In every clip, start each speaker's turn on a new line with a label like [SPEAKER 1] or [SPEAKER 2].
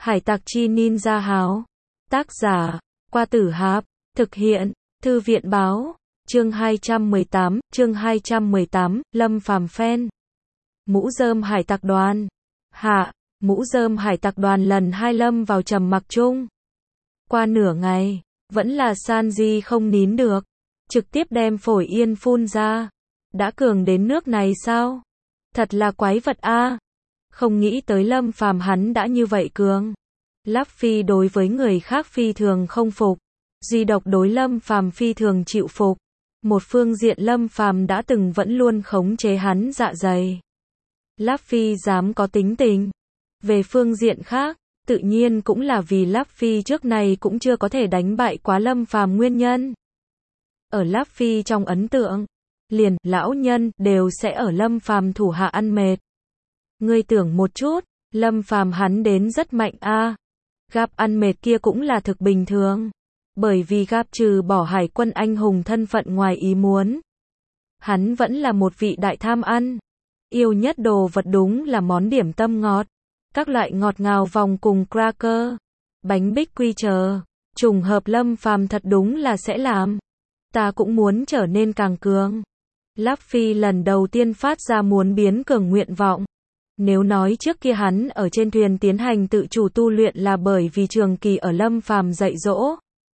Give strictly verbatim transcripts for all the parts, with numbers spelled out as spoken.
[SPEAKER 1] Hải tặc chi ninja háo. Tác giả, Qua Tử Hạp. Thực hiện, Thư viện báo. Chương hai trăm mười tám, chương hai trăm mười tám, Lâm Phàm fan. Mũ rơm hải tặc đoàn. Hạ, mũ rơm hải tặc đoàn lần hai lâm vào trầm mặc chung. Qua nửa ngày, vẫn là Sanji không nín được. Trực tiếp đem phổi yên phun ra. Đã cường đến nước này sao? Thật là quái vật a. Không nghĩ tới Lâm Phàm hắn đã như vậy cường. Luffy đối với người khác phi thường không phục, duy độc đối Lâm Phàm phi thường chịu phục. Một phương diện Lâm Phàm đã từng vẫn luôn khống chế hắn dạ dày. Luffy dám có tính tình. Về phương diện khác, tự nhiên cũng là vì Luffy trước này cũng chưa có thể đánh bại quá Lâm Phàm nguyên nhân. Ở Luffy trong ấn tượng, liền lão nhân đều sẽ ở Lâm Phàm thủ hạ ăn mệt. Ngươi tưởng một chút, Lâm Phàm hắn đến rất mạnh a. Gap ăn mệt kia cũng là thực bình thường. Bởi vì Gap trừ bỏ hải quân anh hùng thân phận ngoài ý muốn, hắn vẫn là một vị đại tham ăn. Yêu nhất đồ vật đúng là món điểm tâm ngọt. Các loại ngọt ngào vòng cùng cracker, bánh bích quy chờ. Trùng hợp Lâm Phàm thật đúng là sẽ làm. Ta cũng muốn trở nên càng cường. Luffy lần đầu tiên phát ra muốn biến cường nguyện vọng. Nếu nói trước kia hắn ở trên thuyền tiến hành tự chủ tu luyện là bởi vì trường kỳ ở Lâm Phàm dạy dỗ,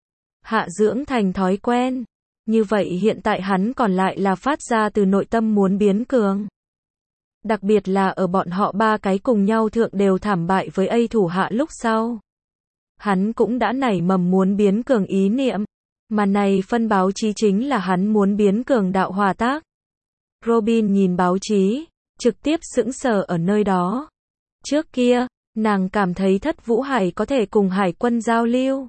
[SPEAKER 1] hạ dưỡng thành thói quen, như vậy hiện tại hắn còn lại là phát ra từ nội tâm muốn biến cường. Đặc biệt là ở bọn họ ba cái cùng nhau thượng đều thảm bại với A thủ hạ lúc sau. Hắn cũng đã nảy mầm muốn biến cường ý niệm, mà này phân báo chí chính là hắn muốn biến cường đạo hòa tác. Robin nhìn báo chí, trực tiếp sững sờ ở nơi đó. Trước kia, nàng cảm thấy Thất Vũ Hải có thể cùng hải quân giao lưu.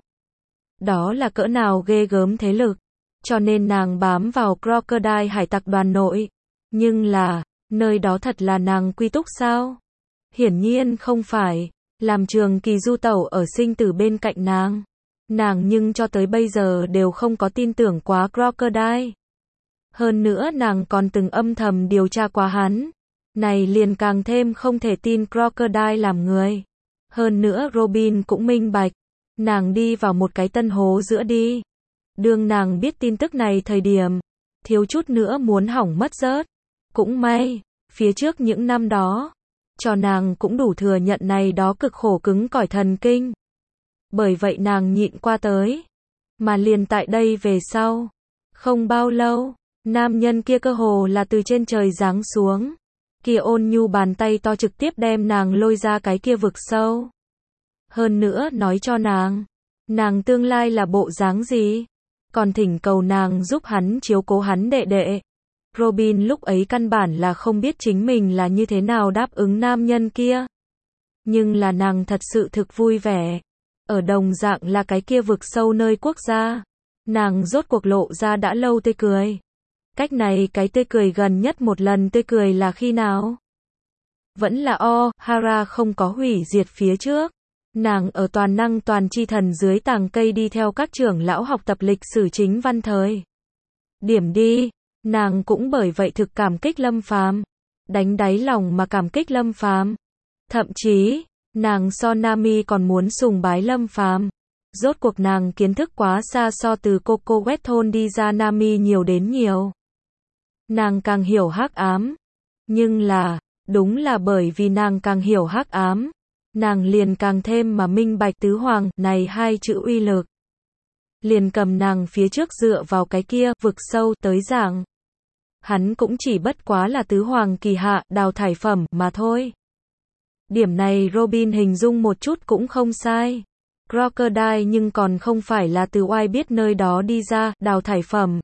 [SPEAKER 1] Đó là cỡ nào ghê gớm thế lực. Cho nên nàng bám vào Crocodile hải tặc đoàn nội. Nhưng là, nơi đó thật là nàng quy túc sao? Hiển nhiên không phải. Làm trường kỳ du tẩu ở sinh tử bên cạnh nàng. Nàng nhưng cho tới bây giờ đều không có tin tưởng quá Crocodile. Hơn nữa nàng còn từng âm thầm điều tra qua hắn. Này liền càng thêm không thể tin Crocodile làm người. Hơn nữa Robin cũng minh bạch. Nàng đi vào một cái tân hố giữa đi. Đương nàng biết tin tức này thời điểm, thiếu chút nữa muốn hỏng mất rớt. Cũng may, phía trước những năm đó, cho nàng cũng đủ thừa nhận này đó cực khổ cứng cỏi thần kinh. Bởi vậy nàng nhịn qua tới. Mà liền tại đây về sau, không bao lâu, nam nhân kia cơ hồ là từ trên trời giáng xuống. Kia ôn nhu bàn tay to trực tiếp đem nàng lôi ra cái kia vực sâu. Hơn nữa nói cho nàng, nàng tương lai là bộ dáng gì, còn thỉnh cầu nàng giúp hắn chiếu cố hắn đệ đệ. Robin lúc ấy căn bản là không biết chính mình là như thế nào đáp ứng nam nhân kia. Nhưng là nàng thật sự thực vui vẻ. Ở đồng dạng là cái kia vực sâu nơi quốc gia, nàng rốt cuộc lộ ra đã lâu tươi cười. Cách này cái tươi cười gần nhất một lần tươi cười là khi nào? Vẫn là O, Hara không có hủy diệt phía trước. Nàng ở toàn năng toàn chi thần dưới tàng cây đi theo các trưởng lão học tập lịch sử chính văn thời. Điểm đi, nàng cũng bởi vậy thực cảm kích Lâm Phàm, đánh đáy lòng mà cảm kích Lâm Phàm. Thậm chí, nàng so Nami còn muốn sùng bái Lâm Phàm. Rốt cuộc nàng kiến thức quá xa so từ Coco Quét thôn đi ra Nami nhiều đến nhiều. Nàng càng hiểu hắc ám. Nhưng là, đúng là bởi vì nàng càng hiểu hắc ám, nàng liền càng thêm mà minh bạch tứ hoàng này hai chữ uy lực. Liền cầm nàng phía trước dựa vào cái kia vực sâu tới giảng. Hắn cũng chỉ bất quá là tứ hoàng kỳ hạ đào thải phẩm mà thôi. Điểm này Robin hình dung một chút cũng không sai. Crocodile nhưng còn không phải là từ oai biết nơi đó đi ra đào thải phẩm.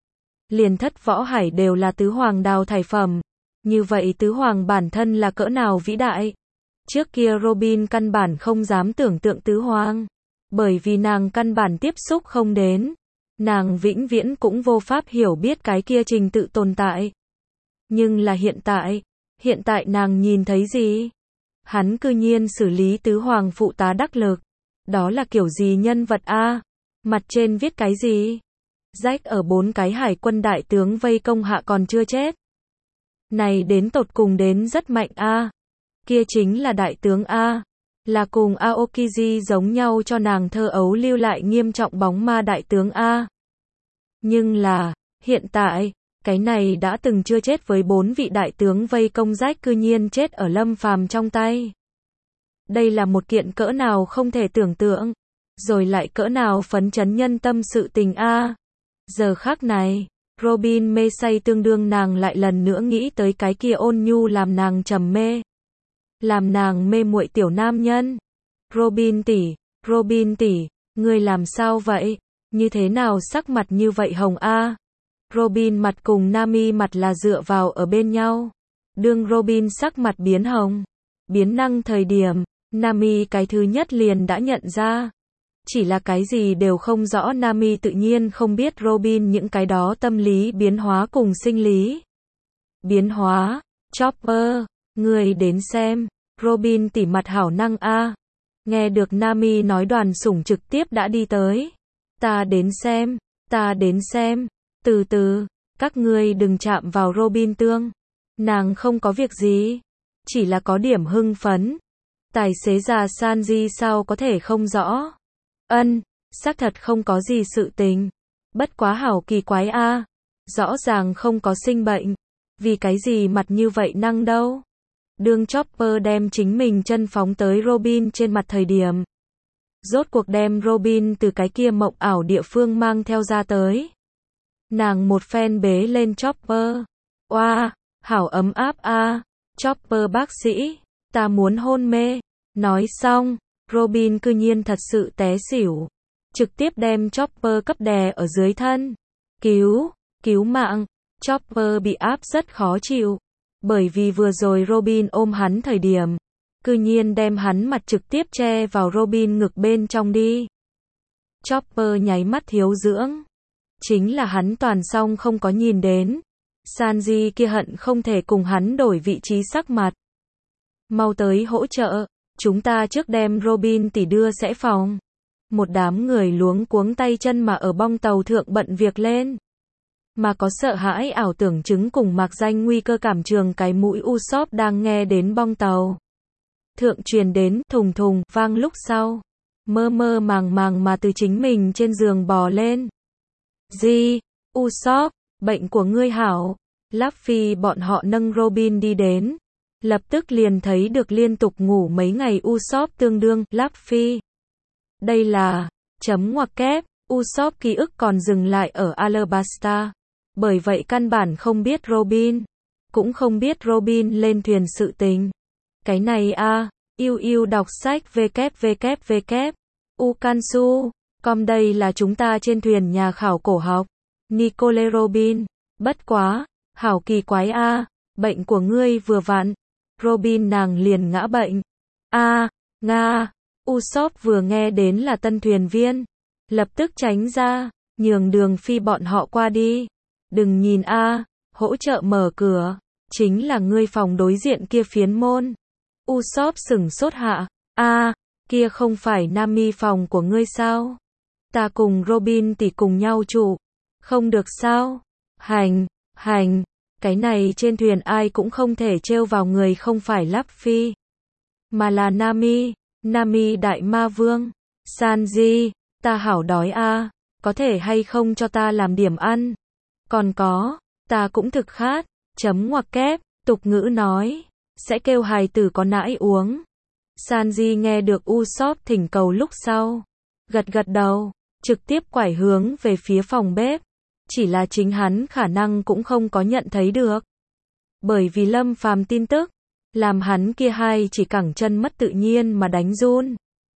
[SPEAKER 1] Liền Thất Võ Hải đều là tứ hoàng đào thải phẩm. Như vậy tứ hoàng bản thân là cỡ nào vĩ đại. Trước kia Robin căn bản không dám tưởng tượng tứ hoàng. Bởi vì nàng căn bản tiếp xúc không đến. Nàng vĩnh viễn cũng vô pháp hiểu biết cái kia trình tự tồn tại. Nhưng là hiện tại, hiện tại nàng nhìn thấy gì? Hắn cư nhiên xử lý tứ hoàng phụ tá đắc lực. Đó là kiểu gì nhân vật a? Mặt trên viết cái gì? Jack ở bốn cái hải quân đại tướng vây công hạ còn chưa chết. Này đến tột cùng đến rất mạnh a. Kia chính là đại tướng a. Là cùng Aokiji giống nhau cho nàng thơ ấu lưu lại nghiêm trọng bóng ma đại tướng A. Nhưng là, hiện tại, cái này đã từng chưa chết với bốn vị đại tướng vây công rách cư nhiên chết ở Lâm Phàm trong tay. Đây là một kiện cỡ nào không thể tưởng tượng, rồi lại cỡ nào phấn chấn nhân tâm sự tình A. Giờ khắc này, Robin mê say tương đương, nàng lại lần nữa nghĩ tới cái kia ôn nhu làm nàng trầm mê, làm nàng mê muội tiểu nam nhân. Robin tỷ, Robin tỷ, ngươi làm sao vậy? Như thế nào sắc mặt như vậy hồng a? Robin mặt cùng Nami mặt là dựa vào ở bên nhau. Đương Robin sắc mặt biến hồng, biến năng thời điểm, Nami cái thứ nhất liền đã nhận ra. Chỉ là cái gì đều không rõ, Nami tự nhiên không biết Robin những cái đó tâm lý biến hóa cùng sinh lý biến hóa. Chopper, người đến xem, Robin tỉ mặt hảo năng a. Nghe được Nami nói, đoàn sủng trực tiếp đã đi tới. Ta đến xem, ta đến xem, từ từ, các ngươi đừng chạm vào Robin tương. Nàng không có việc gì, chỉ là có điểm hưng phấn. Tài xế già Sanji sao có thể không rõ. Ân, xác thật không có gì sự tình. Bất quá hảo kỳ quái a, rõ ràng không có sinh bệnh, vì cái gì mặt như vậy năng đâu. Đương Chopper đem chính mình chân phóng tới Robin trên mặt thời điểm, rốt cuộc đem Robin từ cái kia mộng ảo địa phương mang theo ra tới. Nàng một phen bế lên Chopper. Oa, wow, hảo ấm áp a. Chopper bác sĩ, ta muốn hôn mê. Nói xong, Robin cư nhiên thật sự té xỉu, trực tiếp đem Chopper cấp đè ở dưới thân. Cứu, cứu mạng. Chopper bị áp rất khó chịu, bởi vì vừa rồi Robin ôm hắn thời điểm, cư nhiên đem hắn mặt trực tiếp che vào Robin ngực bên trong đi. Chopper nháy mắt thiếu dưỡng, chính là hắn toàn xong không có nhìn đến. Sanji kia hận không thể cùng hắn đổi vị trí sắc mặt. Mau tới hỗ trợ, chúng ta trước đem Robin tỷ đưa sẽ phòng. Một đám người luống cuống tay chân mà ở bong tàu thượng bận việc lên. Mà có sợ hãi ảo tưởng chứng cùng mạc danh nguy cơ cảm trường cái mũi Usopp đang nghe đến bong tàu thượng truyền đến thùng thùng vang lúc sau, mơ mơ màng màng mà từ chính mình trên giường bò lên. Gì? Usopp, bệnh của ngươi hảo. Luffy bọn họ nâng Robin đi đến, lập tức liền thấy được liên tục ngủ mấy ngày Usopp tương đương Luffy. Đây là chấm ngoặc kép. Usopp ký ức còn dừng lại ở Alabasta, bởi vậy căn bản không biết Robin, cũng không biết Robin lên thuyền sự tình. Cái này a, yêu yêu đọc sách www. Ukansu. Com đây là chúng ta trên thuyền nhà khảo cổ học. Nicole Robin. Bất quá, hảo kỳ quái a, bệnh của ngươi vừa vặn. Robin nàng liền ngã bệnh. A, Nga. Usopp vừa nghe đến là tân thuyền viên, lập tức tránh ra, nhường đường phi bọn họ qua đi. Đừng nhìn a, hỗ trợ mở cửa, chính là ngươi phòng đối diện kia phiến môn. Usopp sửng sốt hạ, a, kia không phải Nami phòng của ngươi sao? Ta cùng Robin tỷ cùng nhau trụ, không được sao? Hành, hành, cái này trên thuyền ai cũng không thể trêu vào người không phải Luffy, mà là Nami, Nami đại ma vương. Sanji, ta hảo đói a, có thể hay không cho ta làm điểm ăn? Còn có, ta cũng thực khát. Chấm ngoặc kép, tục ngữ nói, sẽ kêu hài tử có nãi uống. Sanji nghe được Usopp thỉnh cầu lúc sau, gật gật đầu, trực tiếp quải hướng về phía phòng bếp. Chỉ là chính hắn khả năng cũng không có nhận thấy được, bởi vì Lâm Phàm tin tức, làm hắn kia hai chỉ cẳng chân mất tự nhiên mà đánh run.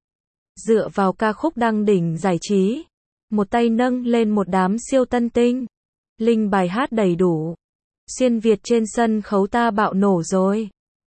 [SPEAKER 1] Dựa vào ca khúc đăng đỉnh giải trí, một tay nâng lên một đám siêu tân tinh, linh bài hát đầy đủ, xuyên Việt trên sân khấu ta bạo nổ rồi.